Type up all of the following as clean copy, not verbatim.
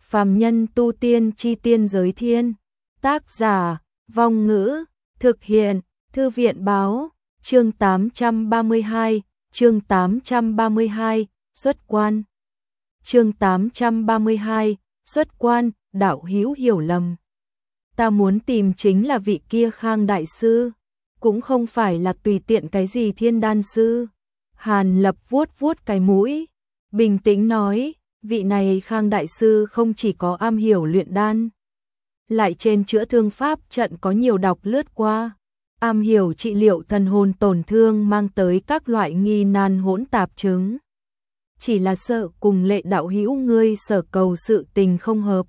Phàm nhân tu tiên chi tiên giới thiên. Tác giả, Vong Ngữ, thực hiện, Thư viện báo, chương 832, chương 832, xuất quan. Chương 832, xuất quan, đạo hữu hiểu lầm. Ta muốn tìm chính là vị kia Khang đại sư, cũng không phải là tùy tiện cái gì Thiên Đan sư. Hàn Lập vuốt vuốt cái mũi, bình tĩnh nói, vị này Khang đại sư không chỉ có am hiểu luyện đan, lại trên chữa thương pháp trận có nhiều đọc lướt qua, am hiểu trị liệu thần hồn tổn thương mang tới các loại nghi nan hỗn tạp chứng. Chỉ là sợ cùng Lệ đạo hữu ngươi sở cầu sự tình không hợp,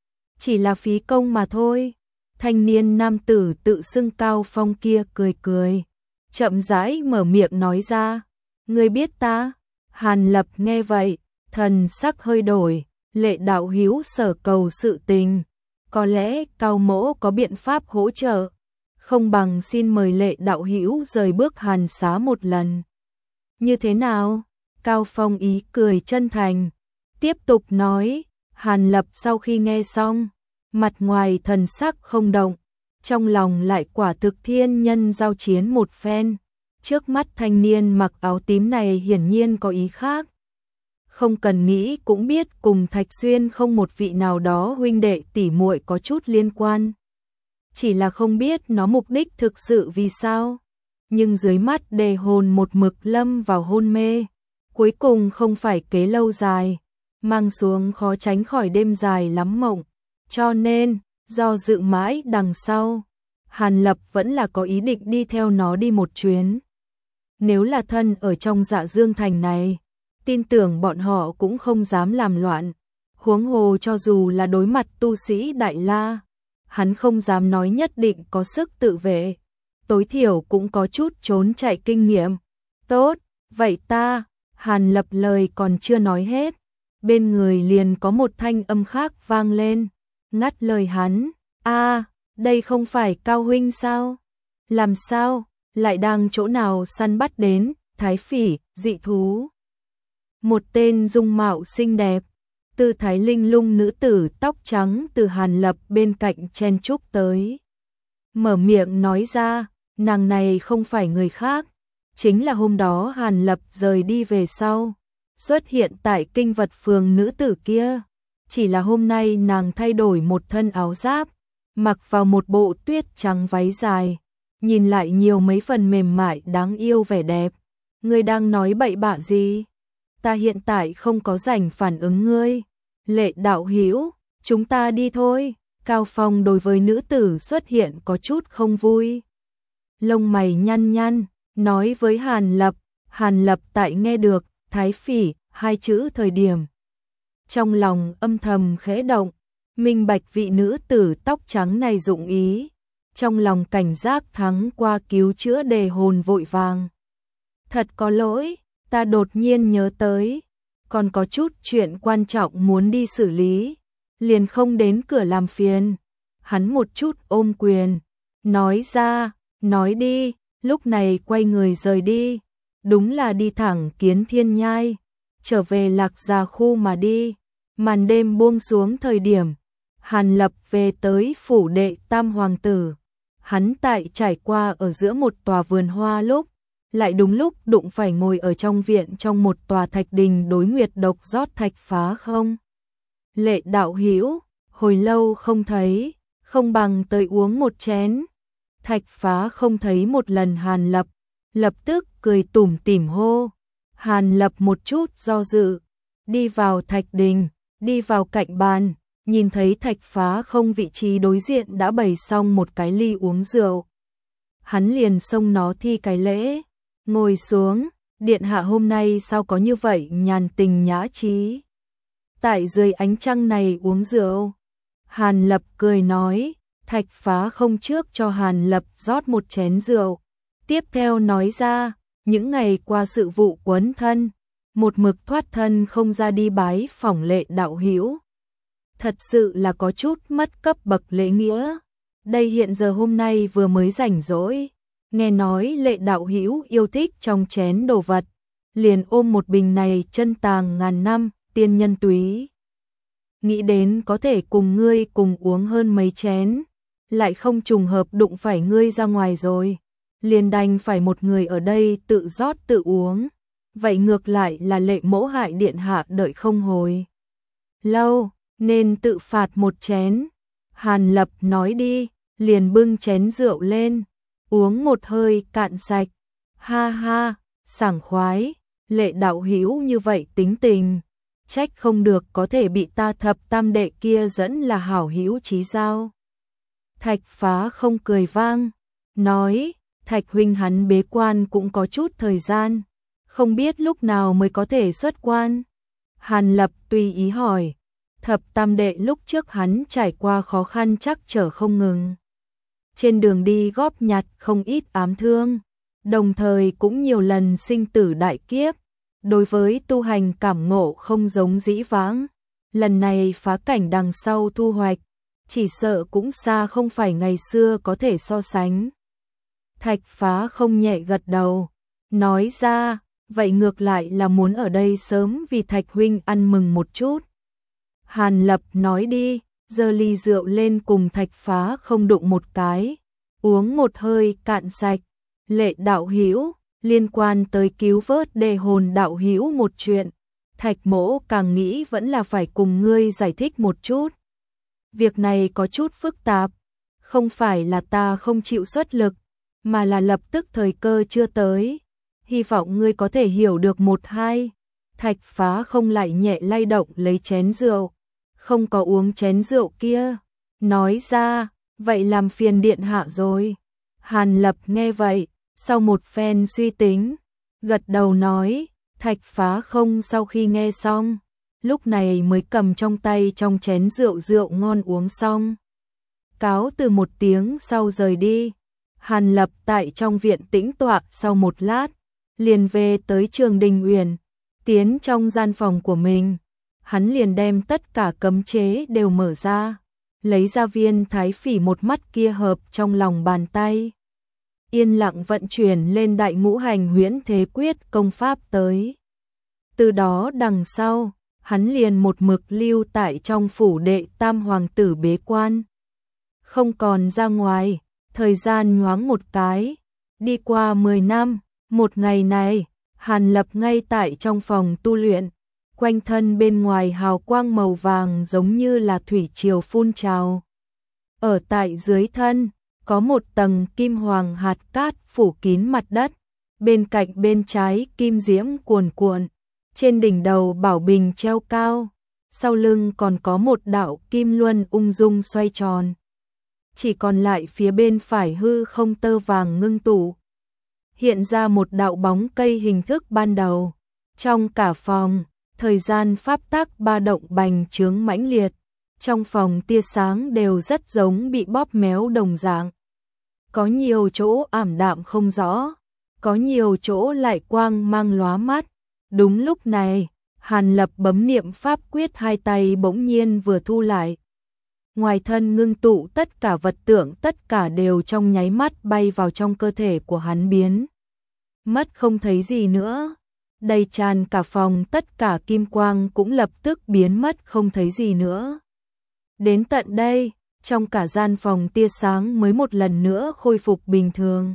chỉ là phí công mà thôi. Thanh niên nam tử tự xưng Cao Phong kia cười cười, chậm rãi mở miệng nói ra, ngươi biết ta? Hàn Lập nghe vậy, thần sắc hơi đổi, Lệ đạo hữu sở cầu sự tình, có lẽ Cao mỗ có biện pháp hỗ trợ, không bằng xin mời Lệ đạo hữu rời bước Hàn xá một lần. Như thế nào? Cao Phong ý cười chân thành, tiếp tục nói. Hàn Lập sau khi nghe xong, mặt ngoài thần sắc không động, trong lòng lại quả thực thiên nhân giao chiến một phen. Trước mắt thanh niên mặc áo tím này hiển nhiên có ý khác. Không cần nghĩ cũng biết cùng Thạch Xuyên không một vị nào đó huynh đệ tỉ muội có chút liên quan. Chỉ là không biết nó mục đích thực sự vì sao. Nhưng dưới mắt Đề Hồn một mực lâm vào hôn mê, cuối cùng không phải kế lâu dài, mang xuống khó tránh khỏi đêm dài lắm mộng. Cho nên, do dự mãi đằng sau, Hàn Lập vẫn là có ý định đi theo nó đi một chuyến. Nếu là thân ở trong Dạ Dương Thành này, tin tưởng bọn họ cũng không dám làm loạn. Huống hồ cho dù là đối mặt tu sĩ Đại La, hắn không dám nói nhất định có sức tự vệ, tối thiểu cũng có chút trốn chạy kinh nghiệm. Tốt, vậy ta, Hàn Lập lời còn chưa nói hết, bên người liền có một thanh âm khác vang lên, ngắt lời hắn. Đây không phải Cao huynh sao? Làm sao, lại đang chỗ nào săn bắt đến, thái phỉ, dị thú? Một tên dung mạo xinh đẹp, tư thái linh lung nữ tử tóc trắng từ Hàn Lập bên cạnh chen chúc tới. Mở miệng nói ra, nàng này không phải người khác, chính là hôm đó Hàn Lập rời đi về sau, xuất hiện tại Kinh Vật Phường nữ tử kia. Chỉ là hôm nay nàng thay đổi một thân áo giáp, mặc vào một bộ tuyết trắng váy dài, nhìn lại nhiều mấy phần mềm mại đáng yêu vẻ đẹp. Ngươi đang nói bậy bạ gì? Ta hiện tại không có rảnh phản ứng ngươi. Lệ đạo hữu, chúng ta đi thôi. Cao Phong đối với nữ tử xuất hiện có chút không vui. Lông mày nhăn nhăn, nói với Hàn Lập. Hàn Lập tại nghe được thái phỉ hai chữ thời điểm, trong lòng âm thầm khẽ động, minh bạch vị nữ tử tóc trắng này dụng ý, trong lòng cảnh giác thắng qua cứu chữa Đề Hồn vội vàng. Thật có lỗi, ta đột nhiên nhớ tới, còn có chút chuyện quan trọng muốn đi xử lý, liền không đến cửa làm phiền. Hắn một chút ôm quyền, nói ra, nói đi, lúc này quay người rời đi, đúng là đi thẳng Kiến Thiên Nhai, trở về Lạc Gia khu mà đi. Màn đêm buông xuống thời điểm, Hàn Lập về tới phủ đệ Tam Hoàng tử. Hắn tại trải qua ở giữa một tòa vườn hoa lúc, lại đúng lúc đụng phải ngồi ở trong viện trong một tòa thạch đình đối nguyệt độc rót thạch phá không. Lệ đạo hữu, hồi lâu không thấy, không bằng tới uống một chén. Thạch phá không thấy một lần Hàn Lập, lập tức cười tủm tỉm hô. Hàn Lập một chút do dự, đi vào thạch đình, đi vào cạnh bàn, nhìn thấy Thạch phá không vị trí đối diện đã bày xong một cái ly uống rượu. Hắn liền xông nó thi cái lễ, ngồi xuống, điện hạ hôm nay sao có như vậy nhàn tình nhã trí. Tại dưới ánh trăng này uống rượu. Hàn Lập cười nói, Thạch phá không trước cho Hàn Lập rót một chén rượu. Tiếp theo nói ra, những ngày qua sự vụ quấn thân, một mực thoát thân không ra đi bái phỏng Lệ đạo hữu. Thật sự là có chút mất cấp bậc lễ nghĩa. Đây hiện giờ hôm nay vừa mới rảnh rỗi, nghe nói Lệ đạo hữu yêu thích trong chén đồ vật, liền ôm một bình này chân tàng ngàn năm, tiên nhân túy. nghĩ đến có thể cùng ngươi cùng uống hơn mấy chén, lại không trùng hợp đụng phải ngươi ra ngoài rồi, liền đành phải một người ở đây tự rót tự uống, vậy ngược lại là Lệ mẫu hại điện hạ đợi không hồi lâu, nên tự phạt một chén. Hàn Lập nói đi, liền bưng chén rượu lên, uống một hơi cạn sạch, ha ha, sảng khoái, Lệ đạo hữu như vậy tính tình, trách không được có thể bị ta thập tam đệ kia dẫn là hảo hữu chí giao. Thạch Phá không cười vang, nói, Thạch huynh hắn bế quan cũng có chút thời gian, không biết lúc nào mới có thể xuất quan. Hàn Lập tùy ý hỏi, thập tam đệ lúc trước hắn trải qua khó khăn trắc trở không ngừng. Trên đường đi góp nhặt không ít ám thương, đồng thời cũng nhiều lần sinh tử đại kiếp. Đối với tu hành cảm ngộ không giống dĩ vãng, lần này phá cảnh đằng sau thu hoạch, chỉ sợ cũng xa không phải ngày xưa có thể so sánh. Thạch Phá không nhẹ gật đầu, nói ra, vậy ngược lại là muốn ở đây sớm vì Thạch huynh ăn mừng một chút. Hàn Lập nói đi, giơ ly rượu lên cùng Thạch Phá không đụng một cái, uống một hơi cạn sạch. Lệ đạo hữu, liên quan tới cứu vớt đề hồn đạo hữu một chuyện, Thạch mỗ càng nghĩ vẫn là phải cùng ngươi giải thích một chút. Việc này có chút phức tạp, không phải là ta không chịu xuất lực, mà là lập tức thời cơ chưa tới, hy vọng ngươi có thể hiểu được một hai. Thạch Phá không lại nhẹ lay động lấy chén rượu, không có uống chén rượu kia, nói ra, vậy làm phiền điện hạ rồi. Hàn Lập nghe vậy, sau một phen suy tính, gật đầu nói, Thạch Phá không sau khi nghe xong, lúc này mới cầm trong tay trong chén rượu ngon uống xong. Cáo từ một tiếng sau rời đi, Hàn Lập tại trong viện tĩnh tọa sau một lát, liền về tới Trường Đình Uyển, tiến trong gian phòng của mình, hắn liền đem tất cả cấm chế đều mở ra, lấy ra viên thái phỉ một mắt kia hợp trong lòng bàn tay. Yên lặng vận chuyển lên đại ngũ hành huyễn thế quyết công pháp tới. Từ đó đằng sau, hắn liền một mực lưu tại trong phủ đệ tam hoàng tử bế quan. Không còn ra ngoài, thời gian nhoáng một cái, đi qua 10 năm, một ngày này, Hàn Lập ngay tại trong phòng tu luyện, quanh thân bên ngoài hào quang màu vàng giống như là thủy triều phun trào. Ở tại dưới thân, có một tầng kim hoàng hạt cát phủ kín mặt đất, bên cạnh bên trái kim diễm cuồn cuộn, trên đỉnh đầu bảo bình treo cao, sau lưng còn có một đạo kim luân ung dung xoay tròn. Chỉ còn lại phía bên phải hư không tơ vàng ngưng tụ, hiện ra một đạo bóng cây hình thức ban đầu. Trong cả phòng, thời gian pháp tắc ba động bành trướng mãnh liệt, trong phòng tia sáng đều rất giống bị bóp méo đồng dạng. Có nhiều chỗ ảm đạm không rõ, có nhiều chỗ lại quang mang lóa mắt. Đúng lúc này, Hàn Lập bấm niệm pháp quyết, hai tay bỗng nhiên vừa thu lại. Ngoài thân ngưng tụ tất cả vật tượng, tất cả đều trong nháy mắt bay vào trong cơ thể của hắn, biến mất không thấy gì nữa. Đầy tràn cả phòng, tất cả kim quang cũng lập tức biến mất không thấy gì nữa. Đến tận đây, trong cả gian phòng tia sáng mới một lần nữa khôi phục bình thường.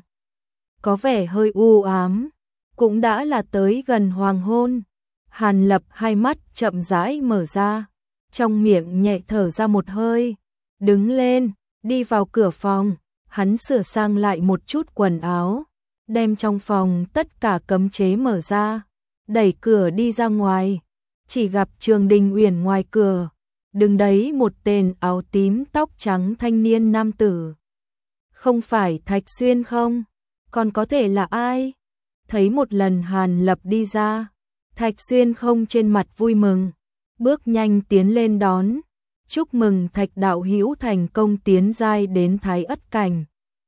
Có vẻ hơi u ám, cũng đã là tới gần hoàng hôn. Hàn Lập hai mắt chậm rãi mở ra, trong miệng nhẹ thở ra một hơi, đứng lên, đi vào cửa phòng, hắn sửa sang lại một chút quần áo, đem trong phòng tất cả cấm chế mở ra, đẩy cửa đi ra ngoài, chỉ gặp Trường Đình Uyển ngoài cửa, đứng đấy một tên áo tím tóc trắng thanh niên nam tử. Không phải Thạch Xuyên không? Còn có thể là ai? Thấy một lần Hàn Lập đi ra, Thạch Xuyên không trên mặt vui mừng, bước nhanh tiến lên đón, chúc mừng Thạch đạo hữu thành công tiến giai đến Thái Ất cảnh.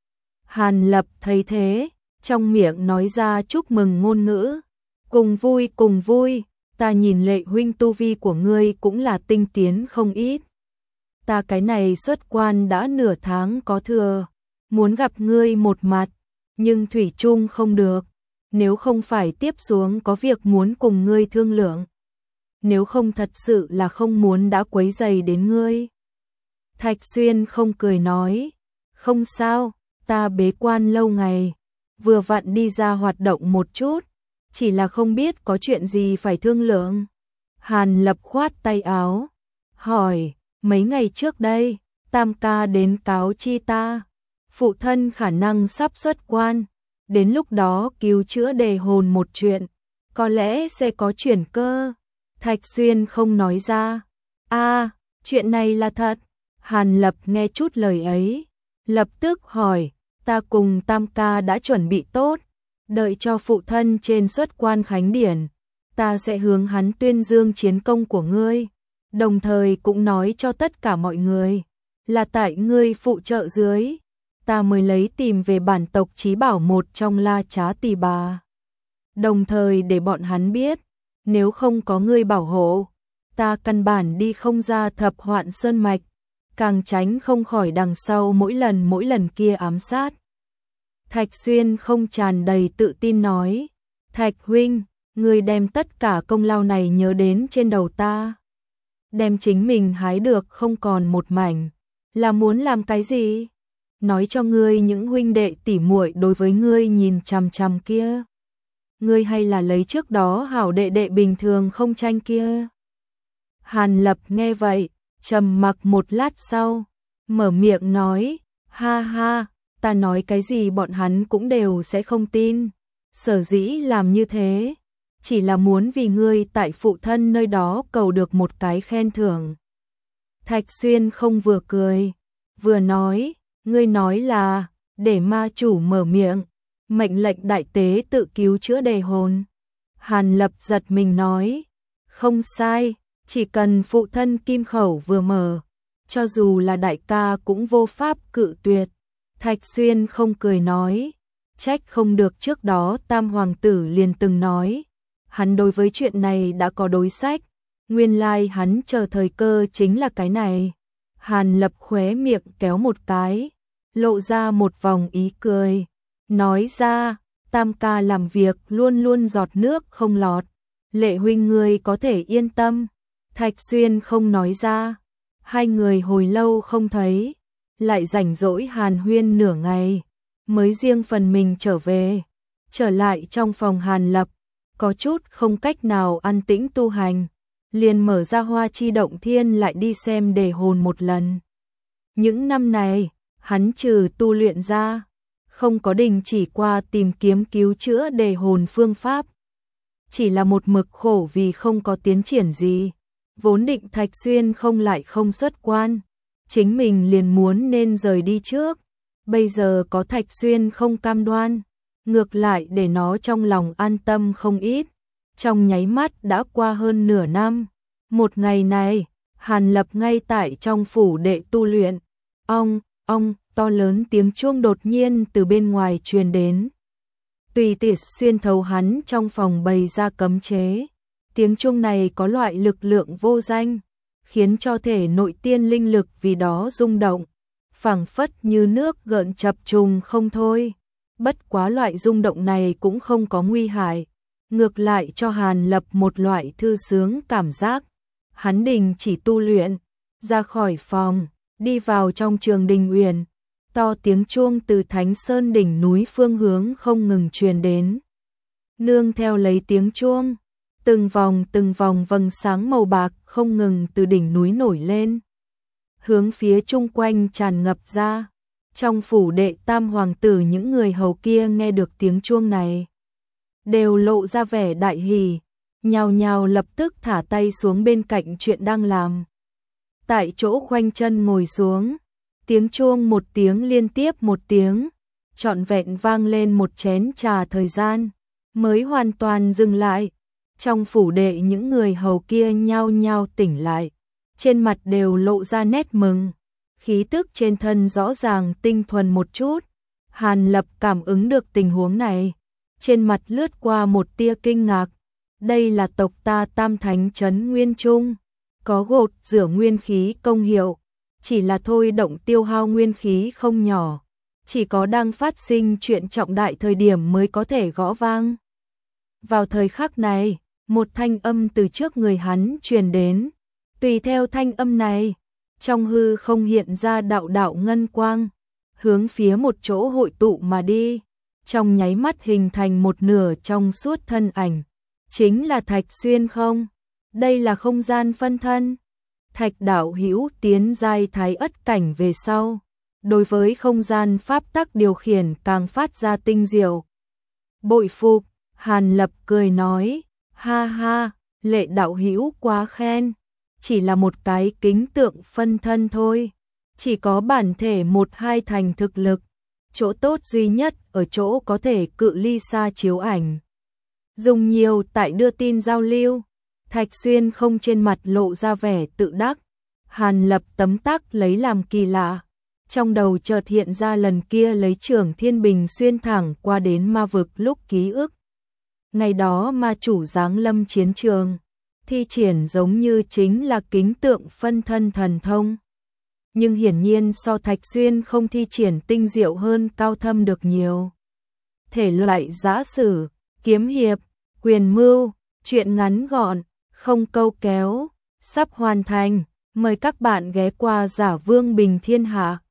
Hàn Lập thấy thế, trong miệng nói ra chúc mừng ngôn ngữ, cùng vui, ta nhìn Lệ huynh tu vi của ngươi cũng là tinh tiến không ít. Ta cái này xuất quan đã nửa tháng có thừa, muốn gặp ngươi một mặt, nhưng thủy chung không được, nếu không phải tiếp xuống có việc muốn cùng ngươi thương lượng. nếu không thật sự là không muốn đã quấy rầy đến ngươi. Thạch Xuyên không cười nói, không sao, ta bế quan lâu ngày, vừa vặn đi ra hoạt động một chút, chỉ là không biết có chuyện gì phải thương lượng. Hàn Lập khoát tay áo, hỏi, mấy ngày trước đây, Tam ca đến cáo chi ta, phụ thân khả năng sắp xuất quan, đến lúc đó cứu chữa đề hồn một chuyện, có lẽ sẽ có chuyển cơ. Thạch Xuyên không nói ra. Chuyện này là thật. Hàn Lập nghe chút lời ấy, lập tức hỏi, ta cùng Tam ca đã chuẩn bị tốt, đợi cho phụ thân trên xuất quan khánh điển, ta sẽ hướng hắn tuyên dương chiến công của ngươi, đồng thời cũng nói cho tất cả mọi người, là tại ngươi phụ trợ dưới, ta mới lấy tìm về bản tộc chí bảo một trong La Trá Tỳ Bà. Đồng thời để bọn hắn biết, nếu không có ngươi bảo hộ, ta căn bản đi không ra Thập Hoạn Sơn Mạch, càng tránh không khỏi đằng sau mỗi lần kia ám sát. Thạch Xuyên không tràn đầy tự tin nói, Thạch huynh, ngươi đem tất cả công lao này nhớ đến trên đầu ta. Đem chính mình hái được không còn một mảnh, là muốn làm cái gì? Nói cho ngươi những huynh đệ tỉ muội đối với ngươi nhìn chằm chằm kia. Ngươi hay là lấy trước đó hảo đệ đệ bình thường không tranh kia. Hàn Lập nghe vậy, trầm mặc một lát sau, mở miệng nói, ha ha, ta nói cái gì bọn hắn cũng đều sẽ không tin. Sở dĩ làm như thế, chỉ là muốn vì ngươi tại phụ thân nơi đó cầu được một cái khen thưởng. Thạch Xuyên không vừa cười, vừa nói, ngươi nói là, để ma chủ mở miệng, mệnh lệnh đại tế tự cứu chữa đề hồn. Hàn Lập giật mình nói, không sai, chỉ cần phụ thân kim khẩu vừa mở, cho dù là đại ca cũng vô pháp cự tuyệt. Thạch Xuyên không cười nói, trách không được trước đó Tam Hoàng tử liền từng nói, hắn đối với chuyện này đã có đối sách, nguyên lai hắn chờ thời cơ chính là cái này. Hàn Lập khóe miệng kéo một cái, lộ ra một vòng ý cười, nói ra, Tam ca làm việc luôn luôn giọt nước không lọt, Lệ huynh ngươi có thể yên tâm. Thạch Xuyên không nói ra, hai người hồi lâu không thấy, lại rảnh rỗi hàn huyên nửa ngày, mới riêng phần mình trở về, trở lại trong phòng Hàn Lập, có chút không cách nào an tĩnh tu hành, liền mở ra Hoa Chi Động Thiên lại đi xem đề hồn một lần. Những năm này, hắn trừ tu luyện ra, không có đình chỉ qua tìm kiếm cứu chữa đề hồn phương pháp, chỉ là một mực khổ vì không có tiến triển gì. Vốn định Thạch Xuyên không lại không xuất quan, chính mình liền muốn nên rời đi trước, bây giờ có Thạch Xuyên không cam đoan, ngược lại để nó trong lòng an tâm không ít. Trong nháy mắt đã qua hơn nửa năm, một ngày này, Hàn Lập ngay tại trong phủ đệ tu luyện, ong, to lớn tiếng chuông đột nhiên từ bên ngoài truyền đến. Tùy tiệt xuyên thấu hắn trong phòng bày ra cấm chế. Tiếng chuông này có loại lực lượng vô danh, khiến cho thể nội tiên linh lực vì đó rung động, phảng phất như nước gợn chập trùng không thôi. Bất quá loại rung động này cũng không có nguy hại, ngược lại cho Hàn Lập một loại thư sướng cảm giác. Hắn đình chỉ tu luyện, ra khỏi phòng, đi vào trong Trường Đình Uyển, to tiếng chuông từ Thánh Sơn đỉnh núi phương hướng không ngừng truyền đến. Nương theo lấy tiếng chuông, từng vòng vầng sáng màu bạc không ngừng từ đỉnh núi nổi lên, hướng phía chung quanh tràn ngập ra. Trong phủ đệ Tam Hoàng tử những người hầu kia nghe được tiếng chuông này, đều lộ ra vẻ đại hỉ, nhào nhào lập tức thả tay xuống bên cạnh chuyện đang làm. Tại chỗ khoanh chân ngồi xuống, tiếng chuông một tiếng liên tiếp một tiếng, trọn vẹn vang lên một chén trà thời gian, mới hoàn toàn dừng lại. Trong phủ đệ những người hầu kia nhao nhao tỉnh lại, trên mặt đều lộ ra nét mừng, khí tức trên thân rõ ràng tinh thuần một chút. Hàn Lập cảm ứng được tình huống này, trên mặt lướt qua một tia kinh ngạc. Đây là tộc ta Tam Thánh Trấn Nguyên Trung, có gột rửa nguyên khí công hiệu, chỉ là thôi động tiêu hao nguyên khí không nhỏ, chỉ có đang phát sinh chuyện trọng đại thời điểm mới có thể gõ vang. Vào thời khắc này, Một thanh âm từ trước người hắn truyền đến. Tùy theo thanh âm này, trong hư không hiện ra đạo đạo ngân quang, hướng phía một chỗ hội tụ mà đi, trong nháy mắt hình thành một nửa trong suốt thân ảnh. Chính là Thạch Xuyên không? Đây là không gian phân thân. Thạch đạo hữu tiến giai thái ất cảnh về sau, đối với không gian pháp tắc điều khiển càng phát ra tinh diệu. Bội phục, Hàn Lập cười nói, ha ha, Lệ đạo hữu quá khen, chỉ là một cái kính tượng phân thân thôi, chỉ có bản thể 1-2 thành thực lực, chỗ tốt duy nhất ở chỗ có thể cự ly xa chiếu ảnh. Dùng nhiều tại đưa tin giao lưu. Thạch Xuyên không trên mặt lộ ra vẻ tự đắc. Hàn Lập tấm tắc lấy làm kỳ lạ. Trong đầu chợt hiện ra lần kia lấy Trưởng Thiên Bình xuyên thẳng qua đến ma vực lúc ký ức. Ngày đó ma chủ giáng lâm chiến trường, thi triển giống như chính là kính tượng phân thân thần thông. Nhưng hiển nhiên so Thạch Xuyên không thi triển tinh diệu hơn cao thâm được nhiều. Thể loại giã sử, kiếm hiệp, quyền mưu, truyện ngắn gọn, không câu kéo, sắp hoàn thành, mời các bạn ghé qua Giả Vương Bình Thiên Hạ.